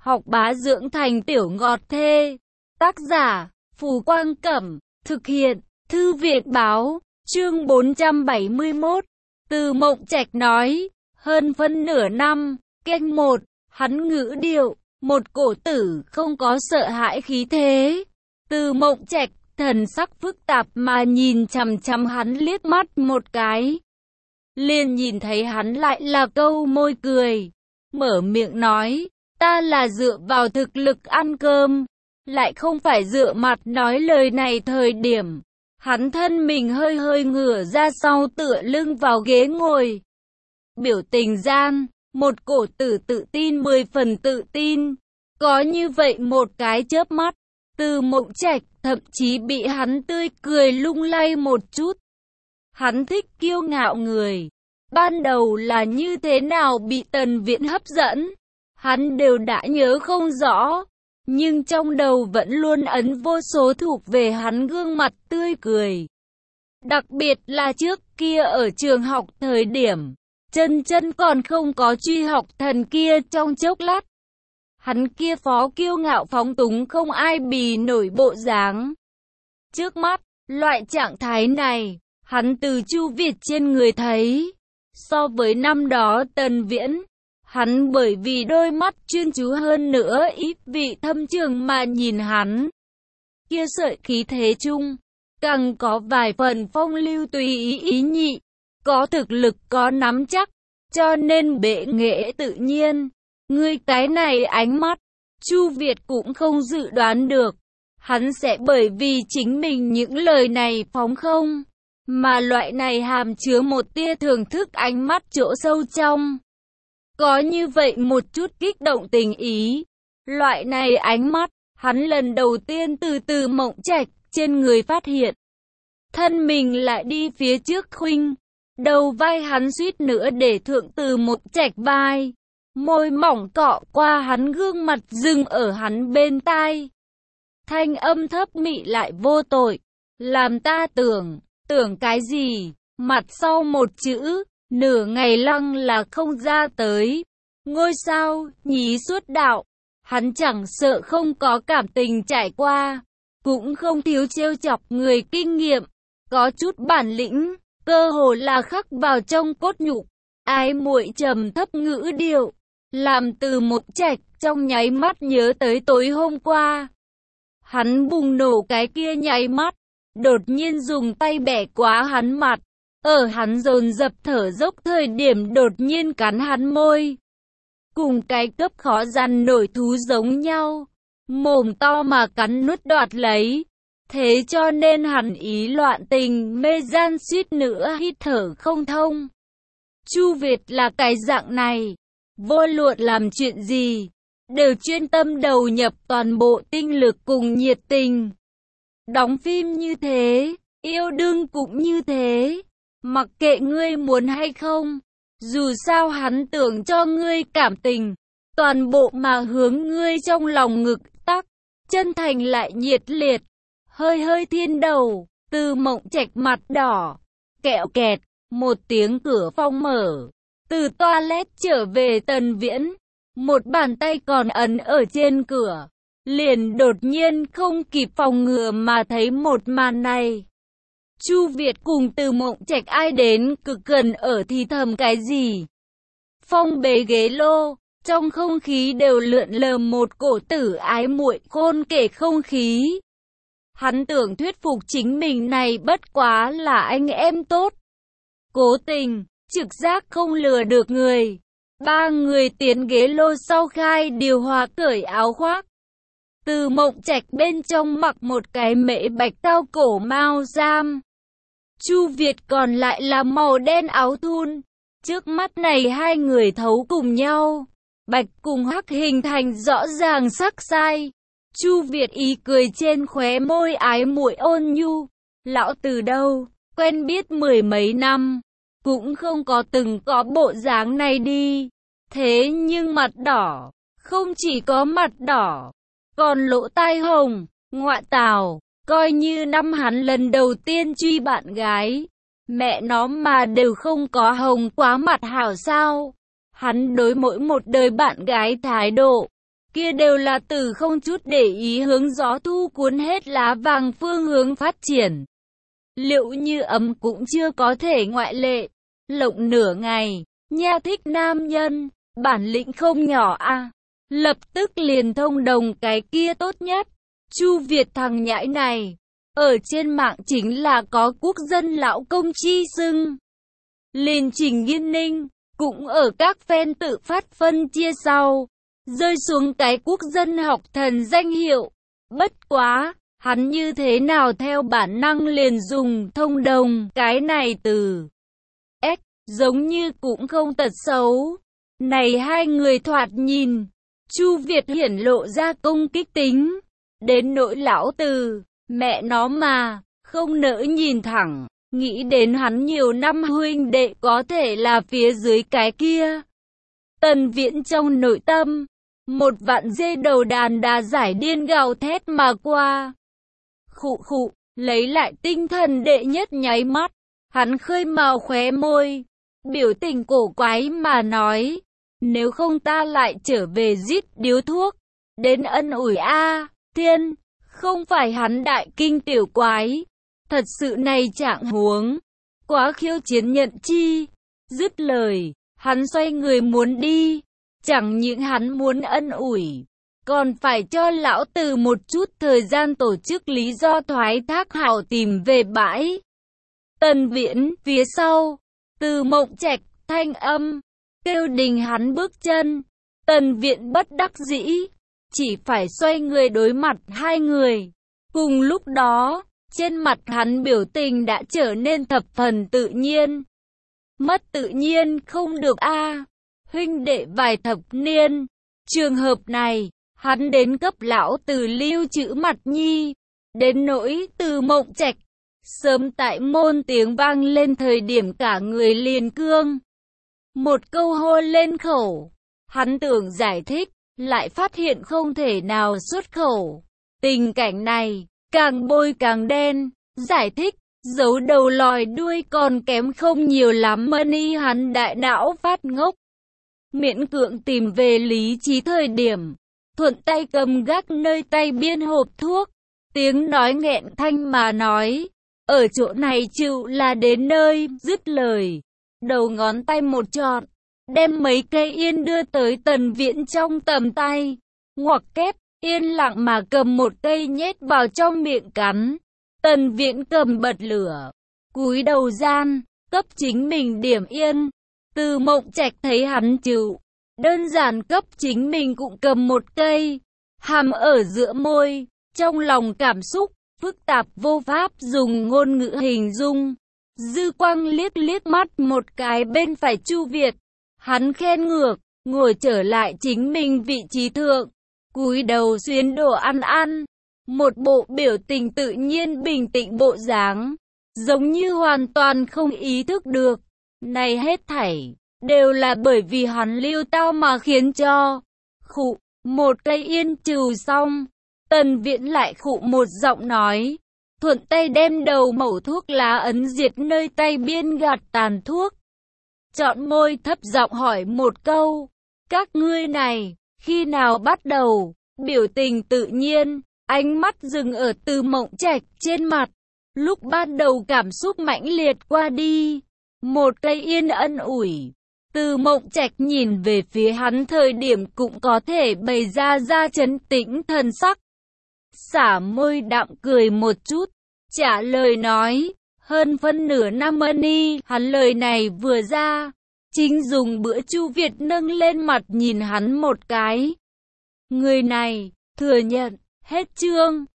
học bá dưỡng thành tiểu ngọt thê. Tác giả, Phù Quang Cẩm, thực hiện, Thư viện Báo, chương 471. Từ Mộng Trạch nói, hơn phân nửa năm, canh một, hắn ngữ điệu, một cổ tử không có sợ hãi khí thế. Từ Mộng Trạch, thần sắc phức tạp mà nhìn chằm chằm hắn liếc mắt một cái. Liền nhìn thấy hắn lại là câu môi cười, mở miệng nói, ta là dựa vào thực lực ăn cơm, lại không phải dựa mặt nói lời này. Thời điểm hắn thân mình hơi hơi ngửa ra sau tựa lưng vào ghế ngồi, biểu tình gian, một cổ tử tự tin 10 phần tự tin. Có như vậy một cái chớp mắt, Từ Mộng Trạch thậm chí bị hắn tươi cười lung lay một chút. Hắn thích kiêu ngạo người, ban đầu là như thế nào bị Tần Viễn hấp dẫn, hắn đều đã nhớ không rõ, nhưng trong đầu vẫn luôn ấn vô số thuộc về hắn gương mặt tươi cười. Đặc biệt là trước kia ở trường học thời điểm, chân còn không có truy học thần kia trong chốc lát. Hắn kia phó kiêu ngạo phóng túng không ai bì nổi bộ dáng. Trước mắt, loại trạng thái này, hắn từ Chu Việt trên người thấy. So với năm đó Tần Viễn, hắn bởi vì đôi mắt chuyên chú hơn nữa ít vị thâm trường mà nhìn hắn. Kia sợi khí thế chung, càng có vài phần phong lưu tùy ý nhị, có thực lực có nắm chắc, cho nên bệ nghệ tự nhiên. Ngươi cái này ánh mắt, Chu Việt cũng không dự đoán được, hắn sẽ bởi vì chính mình những lời này phóng không, mà loại này hàm chứa một tia thưởng thức ánh mắt chỗ sâu trong. Có như vậy một chút kích động tình ý, loại này ánh mắt, hắn lần đầu tiên từ Mộng Trạch trên người phát hiện. Thân mình lại đi phía trước khuynh, đầu vai hắn suýt nữa để thượng Từ Mộng Trạch vai. Môi mỏng cọ qua hắn gương mặt dừng ở hắn bên tai. Thanh âm thấp mị lại vô tội. Làm ta tưởng cái gì? Mặt sau một chữ, nửa ngày lăng là không ra tới. Ngôi sao, nhí suốt đạo. Hắn chẳng sợ không có cảm tình trải qua, cũng không thiếu trêu chọc người kinh nghiệm. Có chút bản lĩnh, cơ hồ là khắc vào trong cốt nhục. Ái muội trầm thấp ngữ điệu, làm Từ Mộng Trạch trong nháy mắt nhớ tới tối hôm qua. Hắn bùng nổ cái kia nháy mắt, đột nhiên dùng tay bẻ quá hắn mặt, ở hắn dồn dập thở dốc thời điểm đột nhiên cắn hắn môi. Cùng cái cấp khó dằn nổi thú giống nhau, mồm to mà cắn nuốt đoạt lấy. Thế cho nên hắn ý loạn tình mê gian suýt nữa hít thở không thông. Chu Việt là cái dạng này, vô luận làm chuyện gì, đều chuyên tâm đầu nhập toàn bộ tinh lực cùng nhiệt tình. Đóng phim như thế, yêu đương cũng như thế, mặc kệ ngươi muốn hay không, dù sao hắn tưởng cho ngươi cảm tình, toàn bộ mà hướng ngươi trong lòng ngực tắc, chân thành lại nhiệt liệt, hơi thiên đầu. Từ Mộng Trạch mặt đỏ, kẹo kẹt, một tiếng cửa phòng mở. Từ toilet trở về Tần Viễn, một bàn tay còn ấn ở trên cửa, liền đột nhiên không kịp phòng ngừa mà thấy một màn này. Chu Việt cùng Từ Mộng Trạch ai đến cực gần ở thì thầm cái gì. Phong bế ghế lô, trong không khí đều lượn lờ một cổ tử ái muội khôn kể không khí. Hắn tưởng thuyết phục chính mình này bất quá là anh em tốt. Cố tình, trực giác không lừa được người. Ba người tiến ghế lô sau khai điều hòa cởi áo khoác. Từ Mộng Trạch bên trong mặc một cái mễ bạch cao cổ mao giam. Chu Việt còn lại là màu đen áo thun. Trước mắt này hai người thấu cùng nhau, bạch cùng hắc hình thành rõ ràng sắc sai. Chu Việt ý cười trên khóe môi ái muội ôn nhu. Lão từ đâu, quen biết mười mấy năm, cũng không có từng có bộ dáng này đi. Thế nhưng mặt đỏ, không chỉ có mặt đỏ, còn lỗ tai hồng, ngoạ tào, coi như năm hắn lần đầu tiên truy bạn gái. Mẹ nó mà đều không có hồng quá mặt hảo sao. Hắn đối mỗi một đời bạn gái thái độ, kia đều là từ không chút để ý hướng gió thu cuốn hết lá vàng phương hướng phát triển. Liệu Như Ấm cũng chưa có thể ngoại lệ. Lộng nửa ngày, nha thích nam nhân, bản lĩnh không nhỏ à. Lập tức liền thông đồng cái kia tốt nhất. Chu Việt thằng nhãi này, ở trên mạng chính là có quốc dân lão công chi xưng. Liền Trình Nghiên Ninh, cũng ở các fan tự phát phân chia sau, rơi xuống cái quốc dân học thần danh hiệu. Bất quá, hắn như thế nào theo bản năng liền dùng thông đồng cái này từ. Giống như cũng không tật xấu. Này hai người thoạt nhìn, Chu Việt hiển lộ ra công kích tính. Đến nỗi lão Từ, mẹ nó mà, không nỡ nhìn thẳng, nghĩ đến hắn nhiều năm huynh đệ có thể là phía dưới cái kia. Tần Viễn trong nội tâm, một vạn dê đầu đàn đà giải điên gào thét mà qua. Khụ khụ, lấy lại tinh thần đệ nhất nháy mắt, hắn khơi mào khóe môi, biểu tình cổ quái mà nói, nếu không ta lại trở về rít điếu thuốc, đến ân ủi a. Thiên, không phải hắn đại kinh tiểu quái, thật sự này trạng huống, quá khiêu chiến nhận chi. Dứt lời, hắn xoay người muốn đi, chẳng những hắn muốn ân ủi, còn phải cho lão Từ một chút thời gian tổ chức lý do thoái thác hảo tìm về bãi. Tần Viễn, phía sau, Từ Mộng Trạch, thanh âm, kêu đình hắn bước chân. Tần Viễn bất đắc dĩ, chỉ phải xoay người đối mặt hai người. Cùng lúc đó, trên mặt hắn biểu tình đã trở nên thập phần tự nhiên. Mất tự nhiên không được a, huynh đệ vài thập niên. Trường hợp này, hắn đến cấp lão Từ lưu trữ mặt nhi. Đến nỗi Từ Mộng Trạch, sớm tại môn tiếng vang lên thời điểm cả người liền cương. Một câu hô lên khẩu, hắn tưởng giải thích, lại phát hiện không thể nào xuất khẩu. Tình cảnh này, càng bôi càng đen, giải thích, giấu đầu lòi đuôi còn kém không nhiều lắm. Money hắn đại não phát ngốc. Miễn cưỡng tìm về lý trí thời điểm, thuận tay cầm gác nơi tay biên hộp thuốc. Tiếng nói nghẹn thanh mà nói, ở chỗ này chịu là đến nơi. Dứt lời, đầu ngón tay một trọn, đem mấy cây yên đưa tới Tần Viễn trong tầm tay. Ngoặc kép, yên lặng mà cầm một cây nhét vào trong miệng cắn. Tần Viễn cầm bật lửa, cúi đầu gian, cấp chính mình điểm yên. Từ Mộng Trạch thấy hắn chịu, đơn giản cấp chính mình cũng cầm một cây, hàm ở giữa môi, trong lòng cảm xúc phức tạp vô pháp dùng ngôn ngữ hình dung. Dư quang liếc liếc mắt một cái bên phải Chu Việt, hắn khen ngược, ngồi trở lại chính mình vị trí thượng, cúi đầu xuyến đồ ăn ăn, một bộ biểu tình tự nhiên bình tĩnh bộ dáng, giống như hoàn toàn không ý thức được, này hết thảy đều là bởi vì hắn lưu tao mà khiến cho. Khụ, một cây yên trừ xong, Tần Viễn lại khụ một giọng nói, thuận tay đem đầu mẩu thuốc lá ấn diệt nơi tay biên gạt tàn thuốc. Chọn môi thấp giọng hỏi một câu, các ngươi này, khi nào bắt đầu? Biểu tình tự nhiên, ánh mắt dừng ở Từ Mộng Trạch trên mặt. Lúc ban đầu cảm xúc mãnh liệt qua đi, một cây yên ân ủi. Từ Mộng Trạch nhìn về phía hắn thời điểm cũng có thể bày ra trấn tĩnh thần sắc. Xả môi đạm cười một chút, trả lời nói, hơn phân nửa năm money. Hắn lời này vừa ra, chính dùng bữa Chu Việt nâng lên mặt nhìn hắn một cái. Người này, thừa nhận, hết chương.